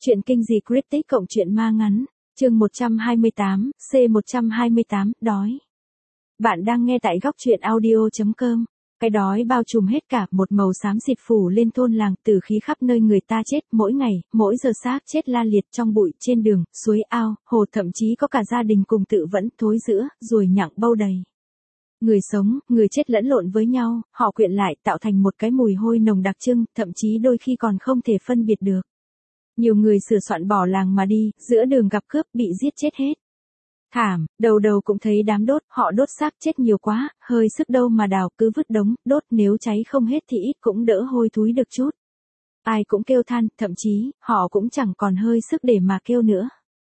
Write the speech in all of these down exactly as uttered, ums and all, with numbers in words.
Chuyện kinh dị cryptic cộng truyện ma ngắn, chương một trăm hai mươi tám, C một trăm hai mươi tám, đói. Bạn đang nghe tại góc truyện audio chấm com. Cái đói bao trùm hết cả, một màu xám xịt phủ lên thôn làng, tử khí khắp nơi, người ta chết mỗi ngày, mỗi giờ xác chết la liệt trong bụi, trên đường, suối ao, hồ, thậm chí có cả gia đình cùng tự vẫn, thối rữa, ruồi nhặng bâu đầy. Người sống, người chết lẫn lộn với nhau, họ quyện lại tạo thành một cái mùi hôi nồng đặc trưng, thậm chí đôi khi còn không thể phân biệt được. Nhiều người sửa soạn bỏ làng mà đi, giữa đường gặp cướp, bị giết chết hết. Thảm, đầu đầu cũng thấy đám đốt, họ đốt xác chết nhiều quá, hơi sức đâu mà đào, cứ vứt đống, đốt, nếu cháy không hết thì ít cũng đỡ hôi thúi được chút. Ai cũng kêu than, thậm chí, họ cũng chẳng còn hơi sức để mà kêu nữa.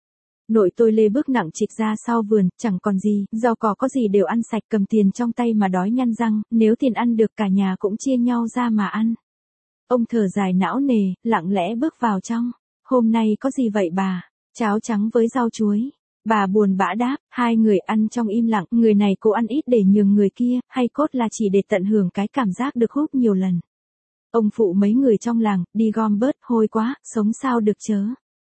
Nội tôi lê bước nặng trịch ra sau vườn, chẳng còn gì, rau cỏ có gì đều ăn sạch, cầm tiền trong tay mà đói nhăn răng, nếu tiền ăn được cả nhà cũng chia nhau ra mà ăn. Ông thở dài não nề, lặng lẽ bước vào trong. Hôm nay có gì vậy bà? Cháo trắng với rau chuối. Bà buồn bã đáp, hai người ăn trong im lặng, người này cố ăn ít để nhường người kia, hay cốt là chỉ để tận hưởng cái cảm giác được húp nhiều lần. Ông phụ mấy người trong làng, đi gom bớt, hôi quá, sống sao được chớ.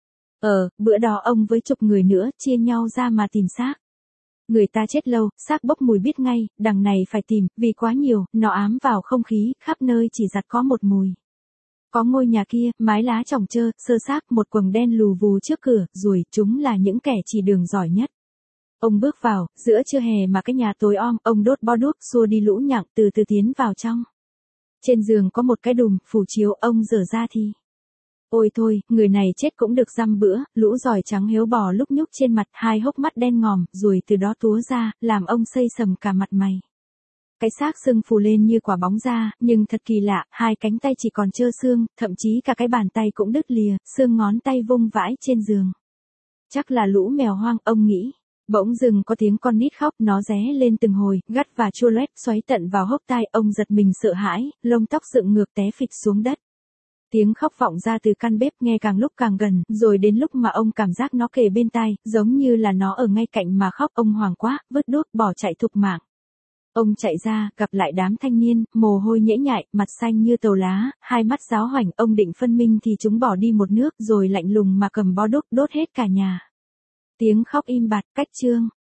Ờ, bữa đó ông với chục người nữa, chia nhau ra mà tìm xác. Người ta chết lâu, xác bốc mùi biết ngay, đằng này phải tìm, vì quá nhiều, nó ám vào không khí, khắp nơi chỉ giặt có một mùi. Có ngôi nhà kia, mái lá trồng trơ, sơ xác, một quầng đen lù vù trước cửa, ruồi, chúng là những kẻ chỉ đường giỏi nhất. Ông bước vào, giữa trưa hè mà cái nhà tối om, ông đốt bo đuốc, xua đi lũ nhặng, từ từ tiến vào trong. Trên giường có một cái đùm, phủ chiếu, ông dở ra thì. Ôi thôi, người này chết cũng được dăm bữa, lũ giỏi trắng héo bò lúc nhúc trên mặt, hai hốc mắt đen ngòm, ruồi từ đó túa ra, làm ông xây sầm cả mặt mày. Cái xác sưng phù lên như quả bóng da, nhưng thật kỳ lạ, hai cánh tay chỉ còn trơ xương, thậm chí cả cái bàn tay cũng đứt lìa, xương ngón tay vung vãi trên giường. Chắc là lũ mèo hoang, ông nghĩ. Bỗng dưng có tiếng con nít khóc, nó ré lên từng hồi, gắt và chua loét, xoáy tận vào hốc tai, ông giật mình sợ hãi, lông tóc dựng ngược té phịch xuống đất. Tiếng khóc vọng ra từ căn bếp, nghe càng lúc càng gần, rồi đến lúc mà ông cảm giác nó kề bên tai, giống như là nó ở ngay cạnh mà khóc, ông hoảng quá, vứt đuốc, bỏ chạy thục mạng. Ông chạy ra, gặp lại đám thanh niên, mồ hôi nhễ nhại, mặt xanh như tàu lá, hai mắt giáo hoảnh, ông định phân minh thì chúng bỏ đi một nước, rồi lạnh lùng mà cầm bo đuốc đốt hết cả nhà. Tiếng khóc im bặt, cách chương.